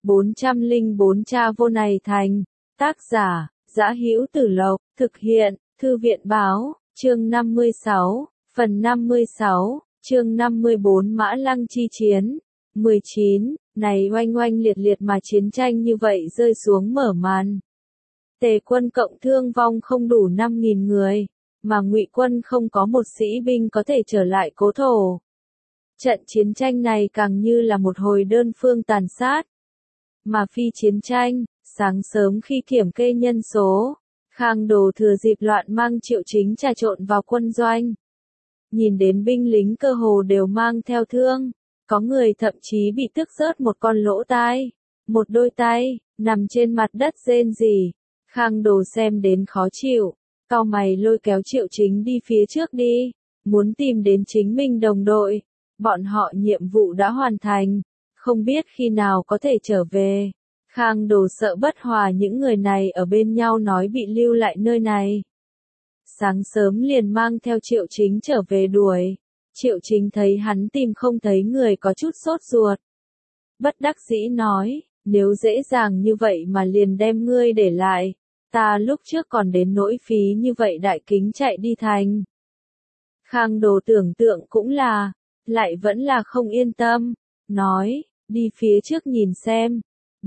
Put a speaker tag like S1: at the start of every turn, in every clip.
S1: 404 Cha vô này thành. Tác giả, Dã Hữu Tử Lộc, thực hiện, Thư viện báo, chương 56, phần 56, chương 54 Mã Lăng chi chiến. 19, này oanh oanh liệt liệt mà chiến tranh như vậy rơi xuống mở màn. Tề quân cộng thương vong không đủ 5.000 người, mà Ngụy quân không có một sĩ binh có thể trở lại cố thổ. Trận chiến tranh này càng như là một hồi đơn phương tàn sát. Mà phi chiến tranh, sáng sớm khi kiểm kê nhân số, Khang Đồ thừa dịp loạn mang Triệu Chính trà trộn vào quân doanh. Nhìn đến binh lính cơ hồ đều mang theo thương, có người thậm chí bị tước rớt một con lỗ tai, một đôi tay, nằm trên mặt đất rên rỉ. Khang Đồ xem đến khó chịu, cau mày lôi kéo Triệu Chính đi phía trước đi, muốn tìm đến chính mình đồng đội. Bọn họ nhiệm vụ đã hoàn thành, không biết khi nào có thể trở về. Khang Đồ sợ bất hòa những người này ở bên nhau nói bị lưu lại nơi này. Sáng sớm liền mang theo Triệu Chính trở về đuổi. Triệu Chính thấy hắn tìm không thấy người có chút sốt ruột. Bất đắc dĩ nói, nếu dễ dàng như vậy mà liền đem ngươi để lại, ta lúc trước còn đến nỗi phí như vậy đại kính chạy đi thành. Khang Đồ tưởng tượng cũng là, lại vẫn là không yên tâm, nói, đi phía trước nhìn xem.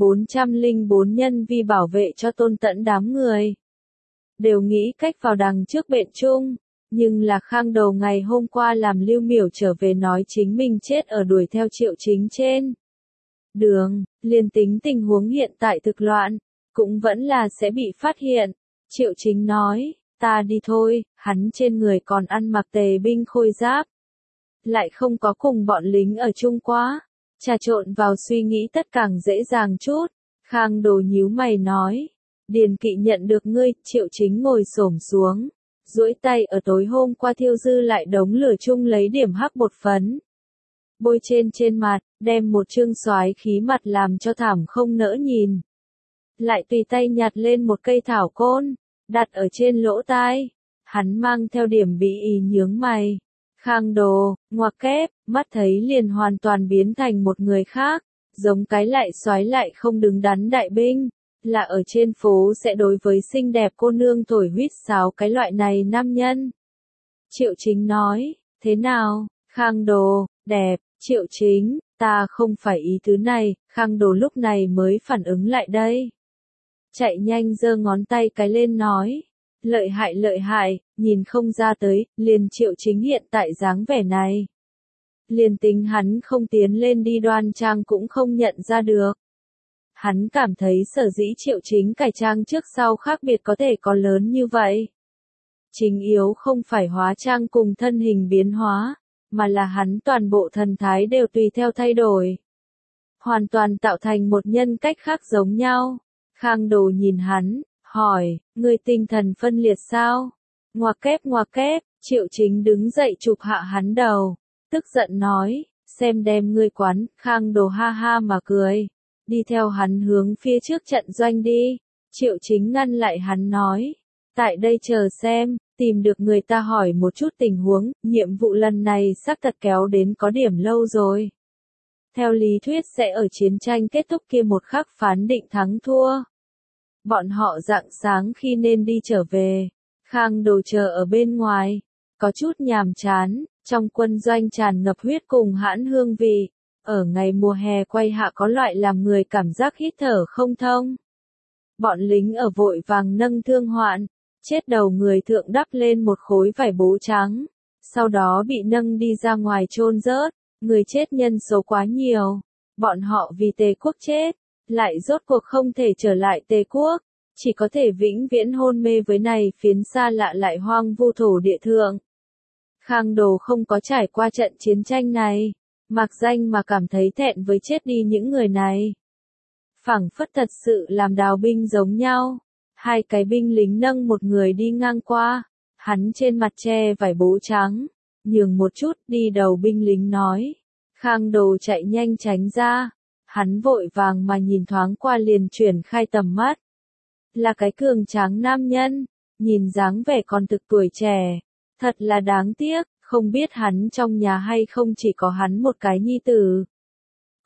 S1: 404 nhân vi bảo vệ cho Tôn Tẫn đám người. Đều nghĩ cách vào đằng trước bệnh chung, nhưng là Khang Đồ ngày hôm qua làm Lưu Miểu trở về nói chính mình chết ở đuổi theo Triệu Chính trên đường, liền tính tình huống hiện tại thực loạn, cũng vẫn là sẽ bị phát hiện. Triệu Chính nói, ta đi thôi, hắn trên người còn ăn mặc tề binh khôi giáp. Lại không có cùng bọn lính ở chung quá, trà trộn vào suy nghĩ tất càng dễ dàng chút. Khang Đồ nhíu mày nói, Điền Kỵ nhận được ngươi. Triệu Chính ngồi xổm xuống, duỗi tay ở tối hôm qua thiêu dư lại đống lửa chung lấy điểm hắc bột phấn, bôi trên mặt, đem một trương soái khí mặt làm cho thảm không nỡ nhìn. Lại tùy tay nhặt lên một cây thảo côn, đặt ở trên lỗ tai. Hắn mang theo điểm bị ý nhướng mày. Khang Đồ, ngoặc kép, mắt thấy liền hoàn toàn biến thành một người khác, giống cái lại soái lại không đứng đắn đại binh, là ở trên phố sẽ đối với xinh đẹp cô nương thổi huýt sáo cái loại này nam nhân. Triệu Chính nói, thế nào, Khang Đồ, đẹp. Triệu Chính, ta không phải ý tứ này. Khang Đồ lúc này mới phản ứng lại đây. Chạy nhanh giơ ngón tay cái lên nói, lợi hại, nhìn không ra tới, liền Triệu Chính hiện tại dáng vẻ này. Liền tính hắn không tiến lên đi đoan trang cũng không nhận ra được. Hắn cảm thấy sở dĩ Triệu Chính cải trang trước sau khác biệt có thể có lớn như vậy. Chính yếu không phải hóa trang cùng thân hình biến hóa, mà là hắn toàn bộ thần thái đều tùy theo thay đổi. Hoàn toàn tạo thành một nhân cách khác giống nhau. Khang Đồ nhìn hắn, hỏi, ngươi tinh thần phân liệt sao? Ngoặc kép, Triệu Chính đứng dậy chụp hạ hắn đầu, tức giận nói, xem đem ngươi quán. Khang Đồ ha ha mà cười, đi theo hắn hướng phía trước trận doanh đi. Triệu Chính ngăn lại hắn nói, tại đây chờ xem, tìm được người ta hỏi một chút tình huống. Nhiệm vụ lần này xác thật kéo đến có điểm lâu rồi. Theo lý thuyết sẽ ở chiến tranh kết thúc kia một khắc phán định thắng thua. Bọn họ rạng sáng khi nên đi trở về. Khang Đồ chờ ở bên ngoài, có chút nhàm chán. Trong quân doanh tràn ngập huyết cùng hãn hương vị. Ở ngày mùa hè quay hạ có loại làm người cảm giác hít thở không thông. Bọn lính ở vội vàng nâng thương hoạn, chết đầu người thượng đắp lên một khối vải bố trắng, sau đó bị nâng đi ra ngoài chôn rớt. Người chết nhân số quá nhiều, bọn họ vì Tề quốc chết, lại rốt cuộc không thể trở lại Tề quốc, chỉ có thể vĩnh viễn hôn mê với này phiến xa lạ lại hoang vu thổ địa thượng. Khang Đồ không có trải qua trận chiến tranh này, mặc danh mà cảm thấy thẹn với chết đi những người này. Phảng phất thật sự làm đào binh giống nhau. Hai cái binh lính nâng một người đi ngang qua, hắn trên mặt che vải bố trắng, nhường một chút. Đi đầu binh lính nói, Khang Đồ chạy nhanh tránh ra. Hắn vội vàng mà nhìn thoáng qua liền chuyển khai tầm mắt. Là cái cường tráng nam nhân, nhìn dáng vẻ còn thực tuổi trẻ, thật là đáng tiếc, không biết hắn trong nhà hay không chỉ có hắn một cái nhi tử.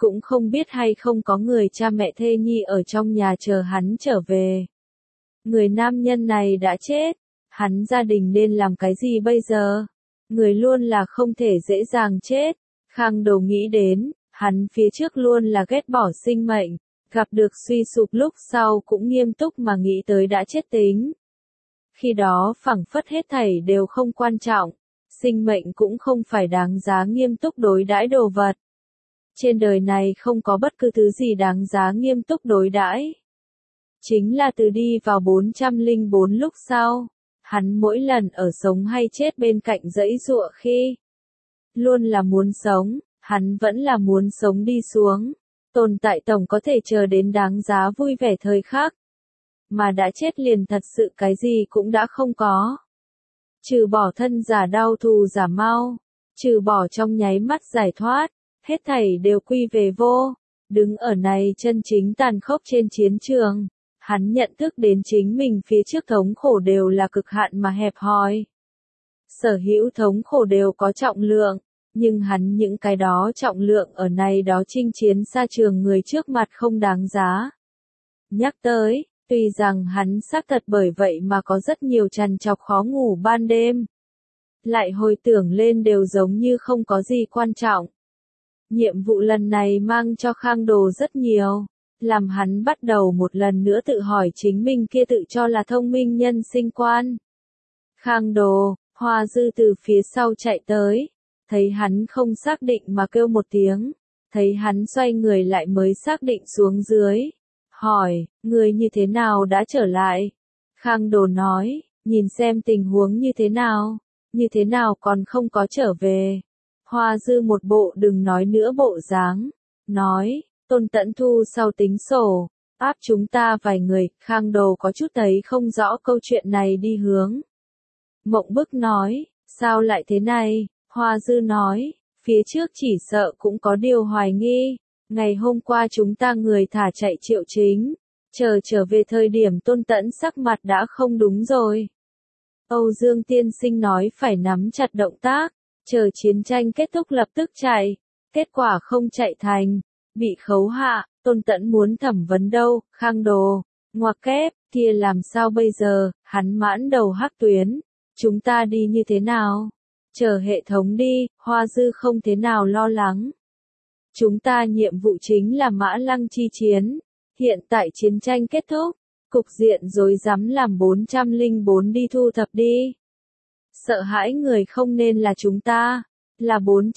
S1: cũng không biết hay không có người cha mẹ thê nhi ở trong nhà chờ hắn trở về. Người nam nhân này đã chết, hắn gia đình nên làm cái gì bây giờ? Người luôn là không thể dễ dàng chết. Khang Đồ nghĩ đến, hắn phía trước luôn là ghét bỏ sinh mệnh, gặp được suy sụp lúc sau cũng nghiêm túc mà nghĩ tới đã chết tính. Khi đó phảng phất hết thảy đều không quan trọng, sinh mệnh cũng không phải đáng giá nghiêm túc đối đãi đồ vật. Trên đời này không có bất cứ thứ gì đáng giá nghiêm túc đối đãi. Chính là từ đi vào 404 lúc sau, hắn mỗi lần ở sống hay chết bên cạnh dãy giụa khi luôn là muốn sống, hắn vẫn là muốn sống đi xuống. Tồn tại tổng có thể chờ đến đáng giá vui vẻ thời khắc. Mà đã chết liền thật sự cái gì cũng đã không có. Trừ bỏ thân giả đau thù giả mau, trừ bỏ trong nháy mắt giải thoát, hết thảy đều quy về vô. Đứng ở này chân chính tàn khốc trên chiến trường, hắn nhận thức đến chính mình phía trước thống khổ đều là cực hạn mà hẹp hòi. Sở hữu thống khổ đều có trọng lượng, nhưng hắn những cái đó trọng lượng ở này đó chinh chiến xa trường người trước mặt không đáng giá. Nhắc tới, tuy rằng hắn xác thật bởi vậy mà có rất nhiều trằn trọc khó ngủ ban đêm. Lại hồi tưởng lên đều giống như không có gì quan trọng. Nhiệm vụ lần này mang cho Khang Đồ rất nhiều, làm hắn bắt đầu một lần nữa tự hỏi chính mình kia tự cho là thông minh nhân sinh quan. Khang Đồ, Hoa Dư từ phía sau chạy tới, thấy hắn không xác định mà kêu một tiếng, thấy hắn xoay người lại mới xác định xuống dưới. Hỏi, người như thế nào đã trở lại? Khang Đồ nói, nhìn xem tình huống như thế nào còn không có trở về. Hoa Dư một bộ đừng nói nữa bộ dáng, nói, Tôn Tẫn thu sau tính sổ, áp chúng ta vài người. Khang Đồ có chút thấy không rõ câu chuyện này đi hướng. Mộng bức nói, sao lại thế này? Hoa Dư nói, phía trước chỉ sợ cũng có điều hoài nghi. Ngày hôm qua chúng ta người thả chạy Triệu Chính, trở về thời điểm Tôn Tẫn sắc mặt đã không đúng rồi. Âu Dương tiên sinh nói phải nắm chặt động tác, chờ chiến tranh kết thúc lập tức chạy, kết quả không chạy thành, bị khấu hạ. Tôn Tẫn muốn thẩm vấn đâu? Khang Đồ, ngoặc kép, kia làm sao bây giờ? Hắn mãn đầu hắc tuyến, chúng ta đi như thế nào? Chờ hệ thống đi. Hoa Dư không thế nào lo lắng. Chúng ta nhiệm vụ chính là Mã Lăng chi chiến. Hiện tại chiến tranh kết thúc, cục diện rối rắm làm 404 đi thu thập đi. Sợ hãi người không nên là chúng ta, là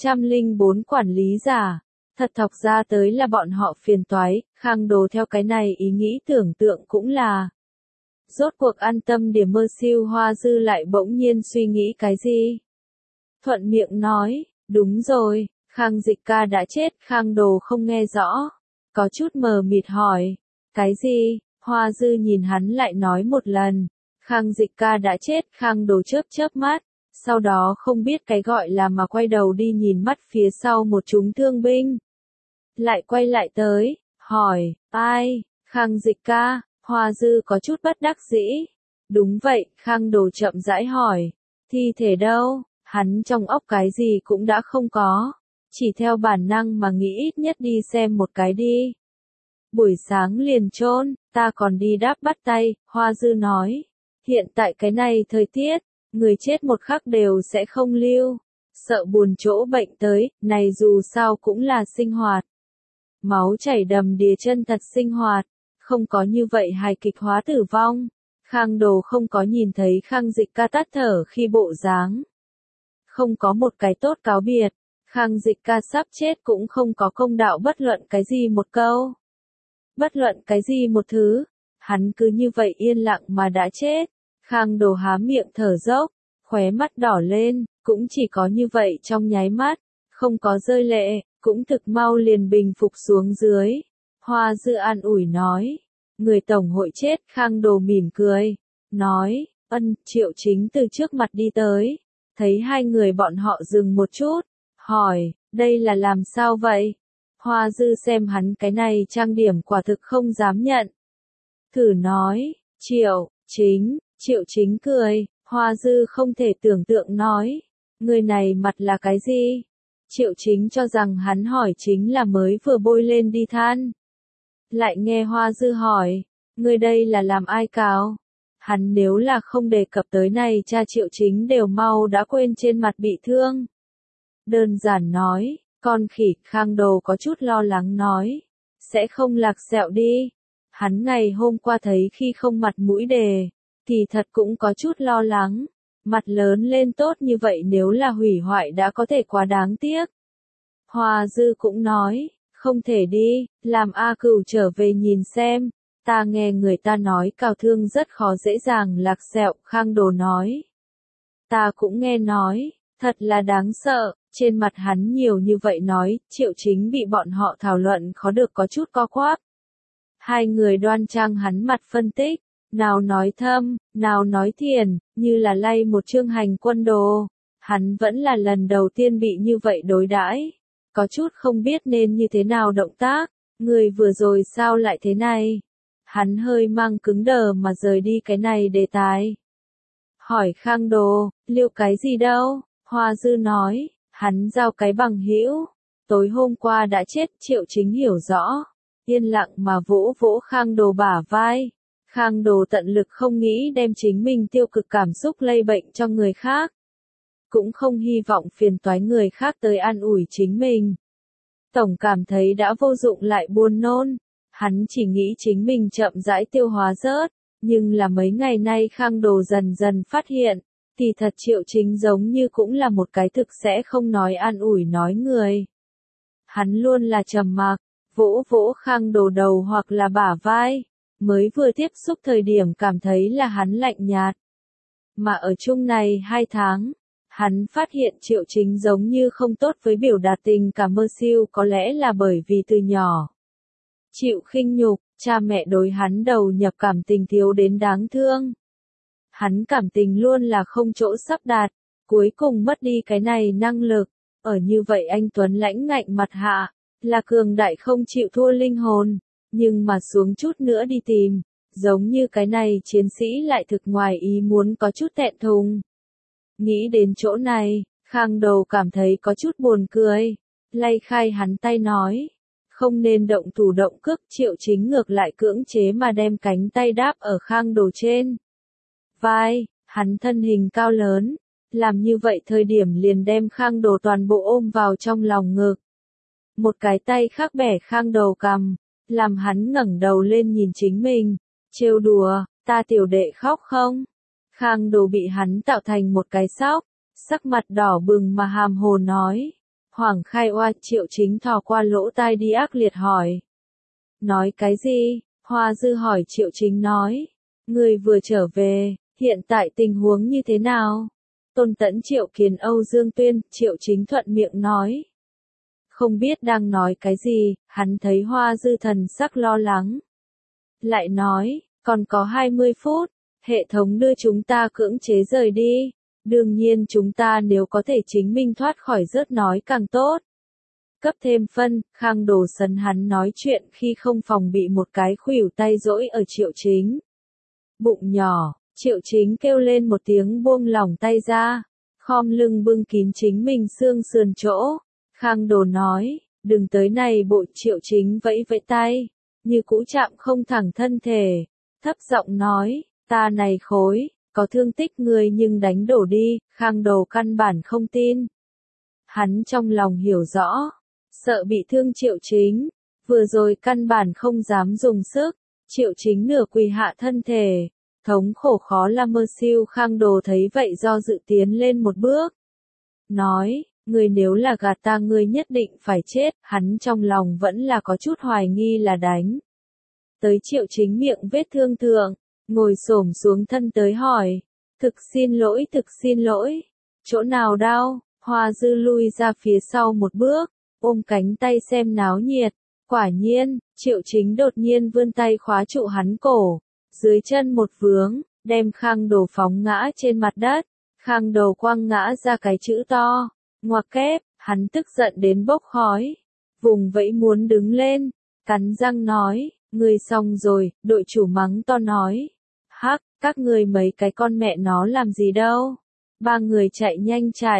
S1: 404 quản lý giả. Thật thọc ra tới là bọn họ phiền toái. Khang Đồ theo cái này ý nghĩ tưởng tượng cũng là. Rốt cuộc an tâm điểm mơ siêu. Hoa Dư lại bỗng nhiên suy nghĩ cái gì? Thuận miệng nói, đúng rồi, Khang Dịch ca đã chết. Khang Đồ không nghe rõ, có chút mờ mịt hỏi, cái gì? Hoa Dư nhìn hắn lại nói một lần, Khang Dịch ca đã chết. Khang Đồ chớp chớp mắt, sau đó không biết cái gọi là mà quay đầu đi nhìn mắt phía sau một chúng thương binh. Lại quay lại tới, hỏi, ai? Khang Dịch ca. Hoa Dư có chút bất đắc dĩ. Đúng vậy. Khang Đồ chậm rãi hỏi, thi thể đâu? Hắn trong óc cái gì cũng đã không có, chỉ theo bản năng mà nghĩ ít nhất đi xem một cái đi. Buổi sáng liền chôn, ta còn đi đáp bắt tay. Hoa Dư nói, hiện tại cái này thời tiết, người chết một khắc đều sẽ không lưu, sợ buồn chỗ bệnh tới. Này dù sao cũng là sinh hoạt, máu chảy đầm đìa chân thật sinh hoạt, không có như vậy hài kịch hóa tử vong. Khang Đồ không có nhìn thấy Khang Dịch ca tắt thở khi bộ dáng, không có một cái tốt cáo biệt. Khang Dịch ca sắp chết cũng không có công đạo bất luận cái gì một câu, bất luận cái gì một thứ, hắn cứ như vậy yên lặng mà đã chết. Khang Đồ há miệng thở dốc, khóe mắt đỏ lên, cũng chỉ có như vậy trong nháy mắt, không có rơi lệ, cũng thực mau liền bình phục xuống dưới. Hoa Dư an ủi nói, người tổng hội chết. Khang Đồ mỉm cười, nói, Triệu Chính từ trước mặt đi tới, thấy hai người bọn họ dừng một chút, hỏi, đây là làm sao vậy? Hoa Dư xem hắn cái này trang điểm quả thực không dám nhận. Thử nói, Triệu Chính cười. Hoa Dư không thể tưởng tượng nói, người này mặt là cái gì? Triệu Chính cho rằng hắn hỏi chính là mới vừa bôi lên đi than. Lại nghe Hoa Dư hỏi, ngươi đây là làm ai cáo? Hắn nếu là không đề cập tới này cha Triệu Chính đều mau đã quên trên mặt bị thương. Đơn giản nói, con khỉ. Khang Đồ có chút lo lắng nói, sẽ không lạc sẹo đi. Hắn ngày hôm qua thấy khi không mặt mũi đề, thì thật cũng có chút lo lắng. Mặt lớn lên tốt như vậy nếu là hủy hoại đã có thể quá đáng tiếc. Hoa Dư cũng nói, không thể đi, làm A Cửu trở về nhìn xem. Ta nghe người ta nói cào thương rất khó dễ dàng lạc sẹo. Khang Đồ nói, ta cũng nghe nói, thật là đáng sợ. Trên mặt hắn nhiều như vậy nói, Triệu Chính bị bọn họ thảo luận khó được có chút co quắp. Hai người đoan trang hắn mặt phân tích, nào nói thâm, nào nói thiền, như là lay một chương hành quân đồ. Hắn vẫn là lần đầu tiên bị như vậy đối đãi, có chút không biết nên như thế nào động tác. Người vừa rồi sao lại thế này? Hắn hơi mang cứng đờ mà rời đi cái này đề tài. Hỏi Khang Đồ, liệu cái gì đâu? Hoa Dư nói, hắn giao cái bằng hữu, tối hôm qua đã chết. Triệu Chính hiểu rõ, yên lặng mà vỗ vỗ Khang Đồ bả vai. Khang Đồ tận lực không nghĩ đem chính mình tiêu cực cảm xúc lây bệnh cho người khác. Cũng không hy vọng phiền toái người khác tới an ủi chính mình. Tổng cảm thấy đã vô dụng lại buồn nôn. Hắn chỉ nghĩ chính mình chậm rãi tiêu hóa rớt. Nhưng là mấy ngày nay Khang Đồ dần dần phát hiện, thì thật Triệu Chính giống như cũng là một cái thực sẽ không nói an ủi nói người. Hắn luôn là trầm mặc, vỗ vỗ Khang Đồ đầu hoặc là bả vai. Mới vừa tiếp xúc thời điểm cảm thấy là hắn lạnh nhạt. Mà ở chung này 2 tháng, hắn phát hiện Triệu Chính giống như không tốt với biểu đạt tình cảm mơ siêu, có lẽ là bởi vì từ nhỏ chịu khinh nhục, cha mẹ đối hắn đầu nhập cảm tình thiếu đến đáng thương. Hắn cảm tình luôn là không chỗ sắp đạt, cuối cùng mất đi cái này năng lực. Ở như vậy anh tuấn lãnh ngạnh mặt hạ, là cường đại không chịu thua linh hồn, nhưng mà xuống chút nữa đi tìm, giống như cái này chiến sĩ lại thực ngoài ý muốn có chút thẹn thùng. Nghĩ đến chỗ này, Khang Đồ cảm thấy có chút buồn cười, lay khai hắn tay nói, không nên động thủ động cước. Triệu Chính ngược lại cưỡng chế mà đem cánh tay đáp ở Khang Đồ trên vai. Hắn thân hình cao lớn, làm như vậy thời điểm liền đem Khang Đồ toàn bộ ôm vào trong lòng ngực. Một cái tay khác bẻ Khang Đồ cằm, làm hắn ngẩng đầu lên nhìn chính mình, trêu đùa, ta tiểu đệ khóc không? Khang Đồ bị hắn tạo thành một cái sóc, sắc mặt đỏ bừng mà hàm hồ nói. Hoàng khai oa. Triệu Chính thò qua lỗ tai đi ác liệt hỏi. Nói cái gì? Hoa Dư hỏi. Triệu Chính nói, người vừa trở về, hiện tại tình huống như thế nào? Tôn Tẫn Triệu Kiến Âu Dương Tuyên. Triệu Chính thuận miệng nói. Không biết đang nói cái gì, hắn thấy Hoa Dư thần sắc lo lắng. Lại nói, còn có 20 phút, hệ thống đưa chúng ta cưỡng chế rời đi. Đương nhiên chúng ta nếu có thể chính mình thoát khỏi rớt nói càng tốt. Cấp thêm phân. Khang Đồ sấn hắn nói chuyện khi không phòng bị một cái khuỷu tay dỗi ở Triệu Chính bụng nhỏ. Triệu Chính kêu lên một tiếng buông lỏng tay ra, khom lưng bưng kín chính mình xương sườn chỗ. Khang Đồ nói, đừng tới này bộ. Triệu Chính vẫy vẫy tay, như cũ chạm không thẳng thân thể, thấp giọng nói, ta này khối, có thương tích người nhưng đánh đổ đi. Khang Đồ căn bản không tin. Hắn trong lòng hiểu rõ, sợ bị thương Triệu Chính, vừa rồi căn bản không dám dùng sức. Triệu Chính nửa quỳ hạ thân thể, thống khổ khó là mơ siêu. Khang Đồ thấy vậy do dự tiến lên một bước, nói, người nếu là gạt ta ngươi nhất định phải chết. Hắn trong lòng vẫn là có chút hoài nghi là đánh tới Triệu Chính miệng vết thương thượng, ngồi xổm xuống thân tới hỏi, thực xin lỗi, chỗ nào đau? Hoa Dư lui ra phía sau một bước, ôm cánh tay xem náo nhiệt. Quả nhiên, Triệu Chính đột nhiên vươn tay khóa trụ hắn cổ, dưới chân một vướng, đem Khang Đồ phóng ngã trên mặt đất. Khang Đồ quăng ngã ra cái chữ to, ngoặc kép. Hắn tức giận đến bốc khói, vùng vẫy muốn đứng lên, cắn răng nói, người xong rồi. Đội chủ mắng to nói, hắc, các người mấy cái con mẹ nó làm gì đâu? Ba người chạy nhanh chạy,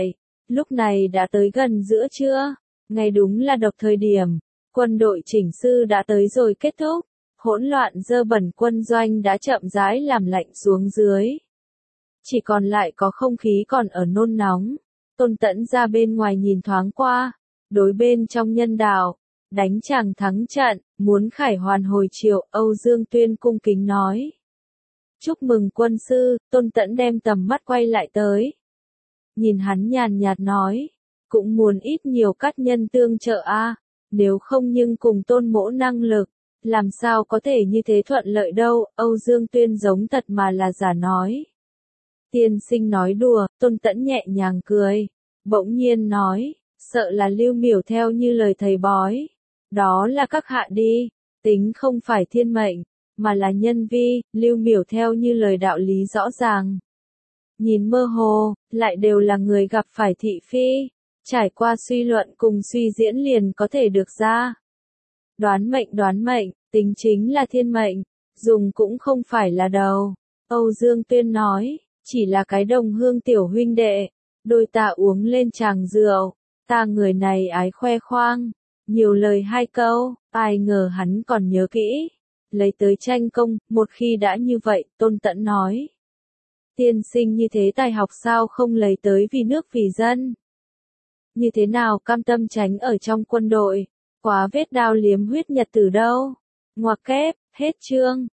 S1: Lúc này đã tới gần giữa trưa, ngay đúng là độc thời điểm, quân đội chỉnh sư đã tới rồi kết thúc, hỗn loạn dơ bẩn quân doanh đã chậm rãi làm lạnh xuống dưới. Chỉ còn lại có không khí còn ở nôn nóng. Tôn Tẫn ra bên ngoài nhìn thoáng qua, đối bên trong nhân đạo, đánh chàng thắng trận, muốn khải hoàn hồi triều, Âu Dương Tuyên cung kính nói. Chúc mừng quân sư, Tôn Tẫn đem tầm mắt quay lại tới. Nhìn hắn nhàn nhạt nói, cũng muốn ít nhiều các nhân tương trợ a, nếu không nhưng cùng Tôn mỗ năng lực, làm sao có thể như thế thuận lợi đâu, Âu Dương Tuyên giống thật mà là giả nói. Tiên sinh nói đùa, Tôn Tẫn nhẹ nhàng cười, bỗng nhiên nói, sợ là Lưu Miểu theo như lời thầy bói. Đó là các hạ đi, tính không phải thiên mệnh, mà là nhân vi, Lưu Miểu theo như lời đạo lý rõ ràng. Nhìn mơ hồ, lại đều là người gặp phải thị phi, trải qua suy luận cùng suy diễn liền có thể được ra. Đoán mệnh, tính chính là thiên mệnh, dùng cũng không phải là đầu. Âu Dương Tuyên nói, chỉ là cái đồng hương tiểu huynh đệ, đôi ta uống lên tràng rượu, ta người này ái khoe khoang, nhiều lời hai câu, ai ngờ hắn còn nhớ kỹ, lấy tới tranh công, một khi đã như vậy, Tôn Tẫn nói. Tiên sinh như thế tài học sao không lấy tới vì nước vì dân? Như thế nào cam tâm tránh ở trong quân đội, quá vết đao liếm huyết nhật tử đâu? Ngoặc kép, hết chương.